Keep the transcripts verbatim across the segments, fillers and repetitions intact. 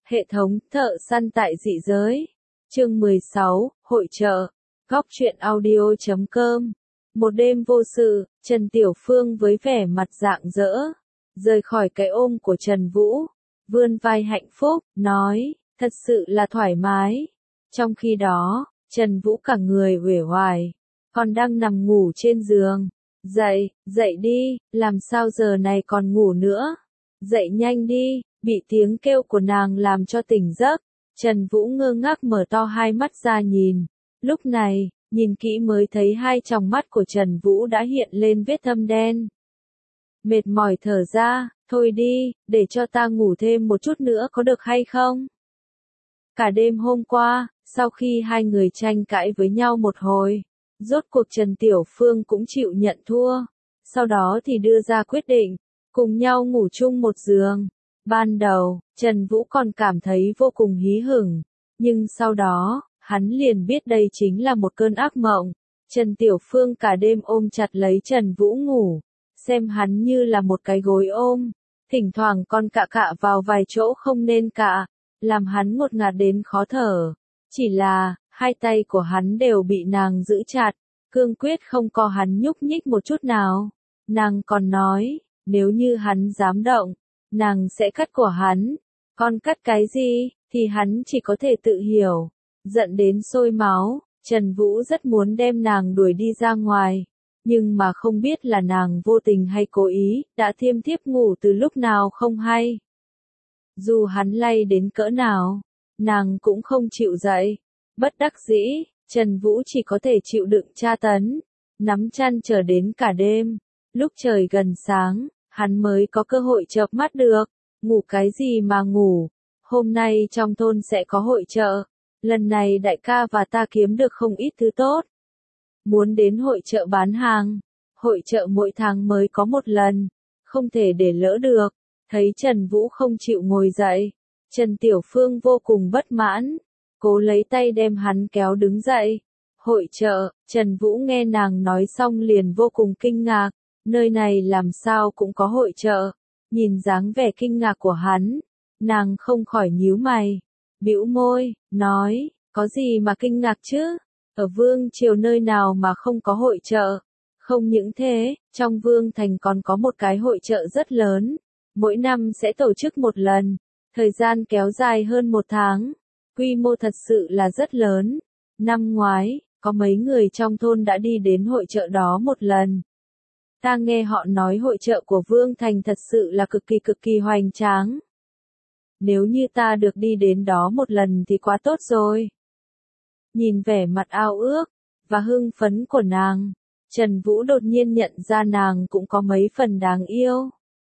Hệ thống thợ săn tại dị giới. Chương mười sáu, Hội chợ. Góc truyện audio chấm com. Một đêm vô sự, Trần Tiểu Phương với vẻ mặt rạng rỡ, rời khỏi cái ôm của Trần Vũ, vươn vai hạnh phúc, nói, thật sự là thoải mái. Trong khi đó, Trần Vũ cả người uể oải, còn đang nằm ngủ trên giường. Dậy, dậy đi, làm sao giờ này còn ngủ nữa? Dậy nhanh đi, bị tiếng kêu của nàng làm cho tỉnh giấc. Trần Vũ ngơ ngác mở to hai mắt ra nhìn. Lúc này, nhìn kỹ mới thấy hai tròng mắt của Trần Vũ đã hiện lên vết thâm đen. Mệt mỏi thở ra, thôi đi, để cho ta ngủ thêm một chút nữa có được hay không? Cả đêm hôm qua, sau khi hai người tranh cãi với nhau một hồi, rốt cuộc Trần Tiểu Phương cũng chịu nhận thua. Sau đó thì đưa ra quyết định, cùng nhau ngủ chung một giường. Ban đầu, Trần Vũ còn cảm thấy vô cùng hí hửng, nhưng sau đó, hắn liền biết đây chính là một cơn ác mộng. Trần Tiểu Phương cả đêm ôm chặt lấy Trần Vũ ngủ, xem hắn như là một cái gối ôm, thỉnh thoảng còn cạ cạ vào vài chỗ không nên cạ, làm hắn ngột ngạt đến khó thở. Chỉ là, hai tay của hắn đều bị nàng giữ chặt, cương quyết không có hắn nhúc nhích một chút nào. Nàng còn nói, nếu như hắn dám động, nàng sẽ cắt cổ hắn. Còn cắt cái gì, thì hắn chỉ có thể tự hiểu. Giận đến sôi máu, Trần Vũ rất muốn đem nàng đuổi đi ra ngoài. Nhưng mà không biết là nàng vô tình hay cố ý, đã thiêm thiếp ngủ từ lúc nào không hay. Dù hắn lay đến cỡ nào, nàng cũng không chịu dậy. Bất đắc dĩ, Trần Vũ chỉ có thể chịu đựng tra tấn, nắm chăn chờ đến cả đêm. Lúc trời gần sáng, hắn mới có cơ hội chợp mắt được. Ngủ cái gì mà ngủ, hôm nay trong thôn sẽ có hội chợ. Lần này đại ca và ta kiếm được không ít thứ tốt. Muốn đến hội chợ bán hàng, hội chợ mỗi tháng mới có một lần, không thể để lỡ được. Thấy Trần Vũ không chịu ngồi dậy, Trần Tiểu Phương vô cùng bất mãn, cố lấy tay đem hắn kéo đứng dậy. Hội chợ, Trần Vũ nghe nàng nói xong liền vô cùng kinh ngạc, nơi này làm sao cũng có hội chợ. Nhìn dáng vẻ kinh ngạc của hắn, nàng không khỏi nhíu mày, bĩu môi, nói, có gì mà kinh ngạc chứ? Ở Vương Triều nơi nào mà không có hội chợ? Không những thế, trong Vương Thành còn có một cái hội chợ rất lớn, mỗi năm sẽ tổ chức một lần, thời gian kéo dài hơn một tháng, quy mô thật sự là rất lớn. Năm ngoái, có mấy người trong thôn đã đi đến hội chợ đó một lần. Ta nghe họ nói hội chợ của Vương Thành thật sự là cực kỳ cực kỳ hoành tráng. Nếu như ta được đi đến đó một lần thì quá tốt rồi. Nhìn vẻ mặt ao ước và hưng phấn của nàng, Trần Vũ đột nhiên nhận ra nàng cũng có mấy phần đáng yêu.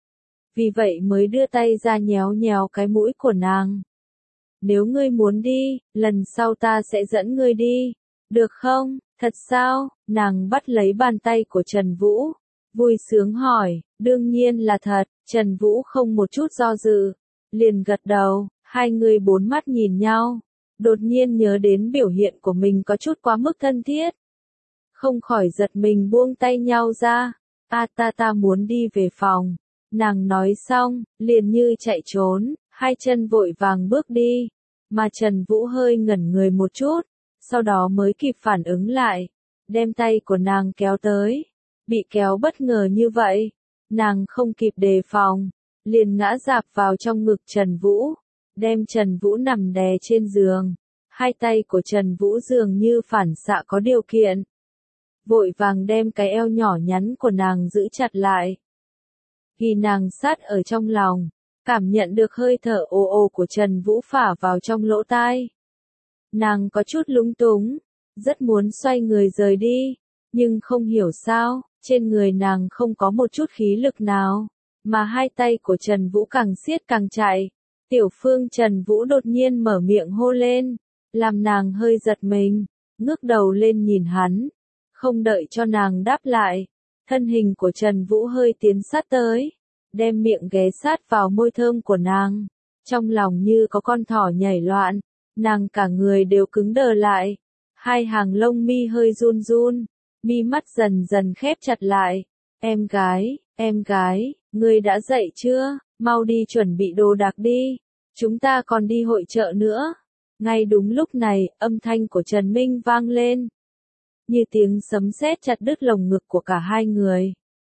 Vì vậy mới đưa tay ra nhéo nhéo cái mũi của nàng. Nếu ngươi muốn đi, lần sau ta sẽ dẫn ngươi đi, được không? Thật sao? Nàng bắt lấy bàn tay của Trần Vũ, vui sướng hỏi, đương nhiên là thật. Trần Vũ không một chút do dự, liền gật đầu. Hai người bốn mắt nhìn nhau, đột nhiên nhớ đến biểu hiện của mình có chút quá mức thân thiết, không khỏi giật mình buông tay nhau ra. A ta ta muốn đi về phòng. Nàng nói xong, liền như chạy trốn, hai chân vội vàng bước đi, mà Trần Vũ hơi ngẩn người một chút, sau đó mới kịp phản ứng lại, đem tay của nàng kéo tới. Bị kéo bất ngờ như vậy, nàng không kịp đề phòng, liền ngã rạp vào trong ngực Trần Vũ, đem Trần Vũ nằm đè trên giường. Hai tay của Trần Vũ dường như phản xạ có điều kiện, vội vàng đem cái eo nhỏ nhắn của nàng giữ chặt lại. Ghi nàng sát ở trong lòng, cảm nhận được hơi thở ồ ồ của Trần Vũ phả vào trong lỗ tai. Nàng có chút lúng túng, rất muốn xoay người rời đi, nhưng không hiểu sao, trên người nàng không có một chút khí lực nào, mà hai tay của Trần Vũ càng siết càng chạy. Tiểu Phương Trần Vũ đột nhiên mở miệng hô lên, làm nàng hơi giật mình, ngước đầu lên nhìn hắn, không đợi cho nàng đáp lại. Thân hình của Trần Vũ hơi tiến sát tới, đem miệng ghé sát vào môi thơm của nàng. Trong lòng như có con thỏ nhảy loạn, nàng cả người đều cứng đờ lại. Hai hàng lông mi hơi run run, mi mắt dần dần khép chặt lại. Em gái, em gái, ngươi đã dậy chưa? Mau đi chuẩn bị đồ đạc đi. Chúng ta còn đi hội chợ nữa. Ngay đúng lúc này, âm thanh của Trần Minh vang lên. Như tiếng sấm sét chặt đứt lồng ngực của cả hai người.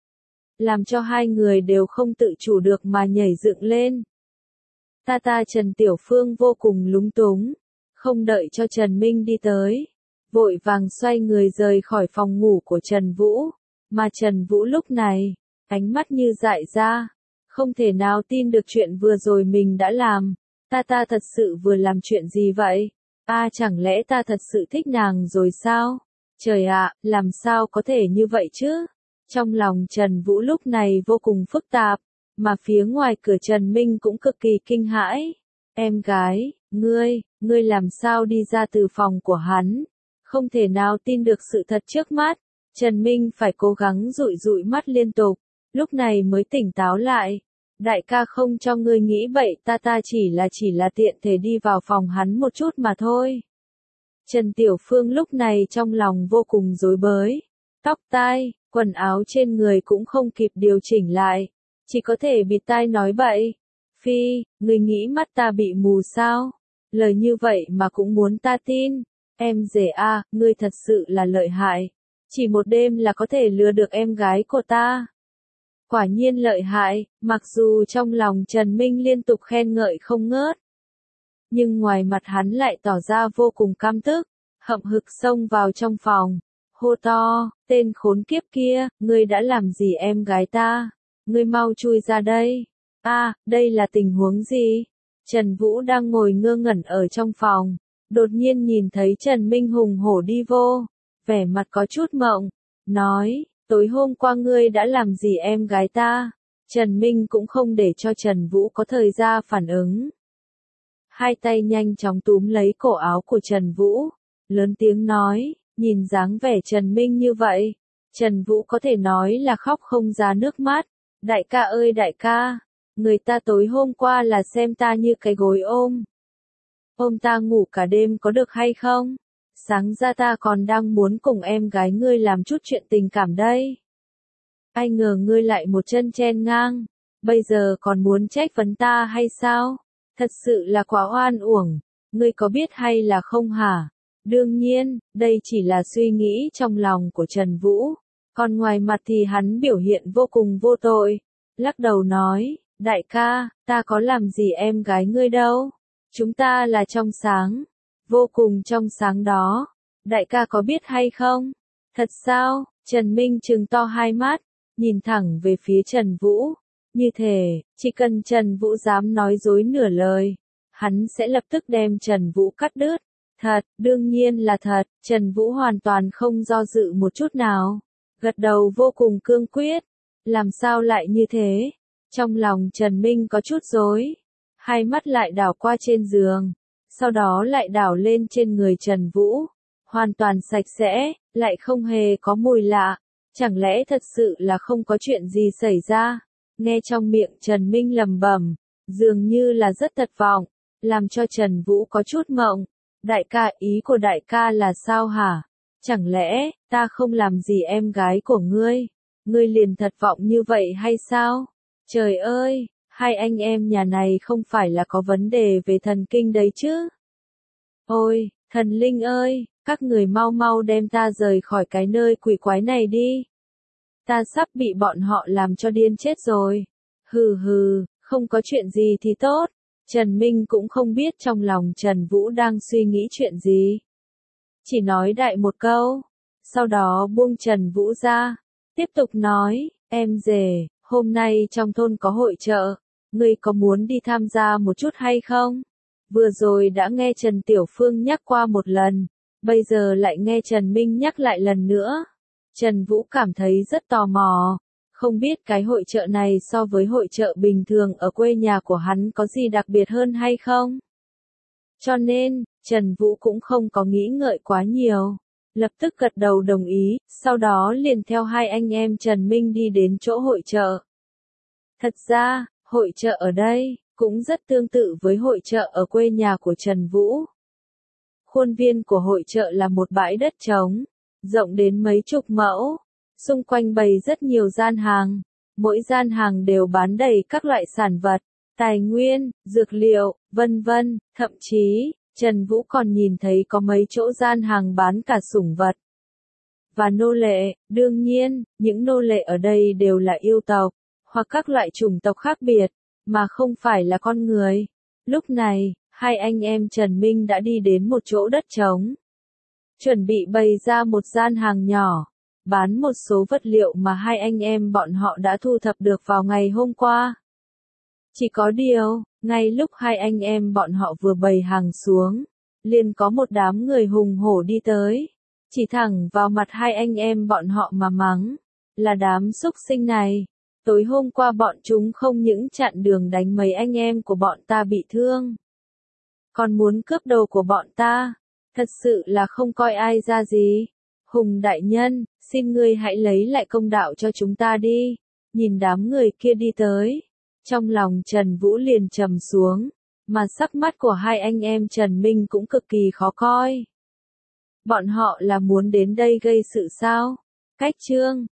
Làm cho hai người đều không tự chủ được mà nhảy dựng lên. Ta ta Trần Tiểu Phương vô cùng lúng túng. Không đợi cho Trần Minh đi tới. Vội vàng xoay người rời khỏi phòng ngủ của Trần Vũ. Mà Trần Vũ lúc này, ánh mắt như dại ra. Không thể nào tin được chuyện vừa rồi mình đã làm. Ta ta thật sự vừa làm chuyện gì vậy? À chẳng lẽ ta thật sự thích nàng rồi sao? Trời ạ, làm sao có thể như vậy chứ? Trong lòng Trần Vũ lúc này vô cùng phức tạp, mà phía ngoài cửa Trần Minh cũng cực kỳ kinh hãi. Em gái, ngươi, ngươi làm sao đi ra từ phòng của hắn? Không thể nào tin được sự thật trước mắt. Trần Minh phải cố gắng dụi dụi mắt liên tục, lúc này mới tỉnh táo lại. Đại ca không cho ngươi nghĩ bậy, ta ta chỉ là chỉ là tiện thể đi vào phòng hắn một chút mà thôi. Trần Tiểu Phương lúc này trong lòng vô cùng rối bời. Tóc tai, quần áo trên người cũng không kịp điều chỉnh lại. Chỉ có thể bịt tai nói bậy. Phi, ngươi nghĩ mắt ta bị mù sao? Lời như vậy mà cũng muốn ta tin. Em rể a, ngươi thật sự là lợi hại. Chỉ một đêm là có thể lừa được em gái của ta. Quả nhiên lợi hại, mặc dù trong lòng Trần Minh liên tục khen ngợi không ngớt. Nhưng ngoài mặt hắn lại tỏ ra vô cùng căm tức, hậm hực xông vào trong phòng, hô to, tên khốn kiếp kia, ngươi đã làm gì em gái ta? Ngươi mau chui ra đây. A, à, đây là tình huống gì? Trần Vũ đang ngồi ngơ ngẩn ở trong phòng, đột nhiên nhìn thấy Trần Minh hùng hổ đi vô, vẻ mặt có chút mộng, nói, tối hôm qua ngươi đã làm gì em gái ta? Trần Minh cũng không để cho Trần Vũ có thời gian phản ứng. Hai tay nhanh chóng túm lấy cổ áo của Trần Vũ, lớn tiếng nói, nhìn dáng vẻ Trần Minh như vậy, Trần Vũ có thể nói là khóc không ra nước mắt. Đại ca ơi đại ca, người ta tối hôm qua là xem ta như cái gối ôm. Ôm ta ngủ cả đêm có được hay không? Sáng ra ta còn đang muốn cùng em gái ngươi làm chút chuyện tình cảm đây. Ai ngờ ngươi lại một chân chen ngang, bây giờ còn muốn trách vấn ta hay sao? Thật sự là quá oan uổng, ngươi có biết hay là không hả? Đương nhiên, đây chỉ là suy nghĩ trong lòng của Trần Vũ, còn ngoài mặt thì hắn biểu hiện vô cùng vô tội, lắc đầu nói, đại ca, ta có làm gì em gái ngươi đâu, chúng ta là trong sáng, vô cùng trong sáng đó, đại ca có biết hay không? Thật sao? Trần Minh trừng to hai mắt, nhìn thẳng về phía Trần Vũ. Như thể, chỉ cần Trần Vũ dám nói dối nửa lời, hắn sẽ lập tức đem Trần Vũ cắt đứt. Thật, đương nhiên là thật, Trần Vũ hoàn toàn không do dự một chút nào. Gật đầu vô cùng cương quyết. Làm sao lại như thế? Trong lòng Trần Minh có chút rối. Hai mắt lại đảo qua trên giường. Sau đó lại đảo lên trên người Trần Vũ. Hoàn toàn sạch sẽ, lại không hề có mùi lạ. Chẳng lẽ thật sự là không có chuyện gì xảy ra? Nghe trong miệng Trần Minh lầm bầm, dường như là rất tuyệt vọng, làm cho Trần Vũ có chút mộng. Đại ca, ý của đại ca là sao hả? Chẳng lẽ, ta không làm gì em gái của ngươi? Ngươi liền thật vọng như vậy hay sao? Trời ơi, hai anh em nhà này không phải là có vấn đề về thần kinh đấy chứ? Ôi, thần linh ơi, các người mau mau đem ta rời khỏi cái nơi quỷ quái này đi. Ta sắp bị bọn họ làm cho điên chết rồi. Hừ hừ, không có chuyện gì thì tốt. Trần Minh cũng không biết trong lòng Trần Vũ đang suy nghĩ chuyện gì. Chỉ nói đại một câu. Sau đó buông Trần Vũ ra. Tiếp tục nói, em rể, hôm nay trong thôn có hội chợ. Ngươi có muốn đi tham gia một chút hay không? Vừa rồi đã nghe Trần Tiểu Phương nhắc qua một lần. Bây giờ lại nghe Trần Minh nhắc lại lần nữa. Trần Vũ cảm thấy rất tò mò, không biết cái hội chợ này so với hội chợ bình thường ở quê nhà của hắn có gì đặc biệt hơn hay không? Cho nên, Trần Vũ cũng không có nghĩ ngợi quá nhiều, lập tức gật đầu đồng ý, sau đó liền theo hai anh em Trần Minh đi đến chỗ hội chợ. Thật ra, hội chợ ở đây, cũng rất tương tự với hội chợ ở quê nhà của Trần Vũ. Khuôn viên của hội chợ là một bãi đất trống, rộng đến mấy chục mẫu, xung quanh bày rất nhiều gian hàng, mỗi gian hàng đều bán đầy các loại sản vật, tài nguyên, dược liệu, vân vân, thậm chí, Trần Vũ còn nhìn thấy có mấy chỗ gian hàng bán cả sủng vật và nô lệ. Đương nhiên, những nô lệ ở đây đều là yêu tộc, hoặc các loại chủng tộc khác biệt, mà không phải là con người. Lúc này, hai anh em Trần Minh đã đi đến một chỗ đất trống, chuẩn bị bày ra một gian hàng nhỏ, bán một số vật liệu mà hai anh em bọn họ đã thu thập được vào ngày hôm qua. Chỉ có điều, ngay lúc hai anh em bọn họ vừa bày hàng xuống, liền có một đám người hùng hổ đi tới, chỉ thẳng vào mặt hai anh em bọn họ mà mắng, là đám súc sinh này. Tối hôm qua bọn chúng không những chặn đường đánh mấy anh em của bọn ta bị thương, còn muốn cướp đồ của bọn ta, thật sự là không coi ai ra gì. Hùng đại nhân, xin ngươi hãy lấy lại công đạo cho chúng ta đi. Nhìn đám người kia đi tới, trong lòng Trần Vũ liền trầm xuống, mà sắc mắt của hai anh em Trần Minh cũng cực kỳ khó coi. Bọn họ là muốn đến đây gây sự sao? Cách chương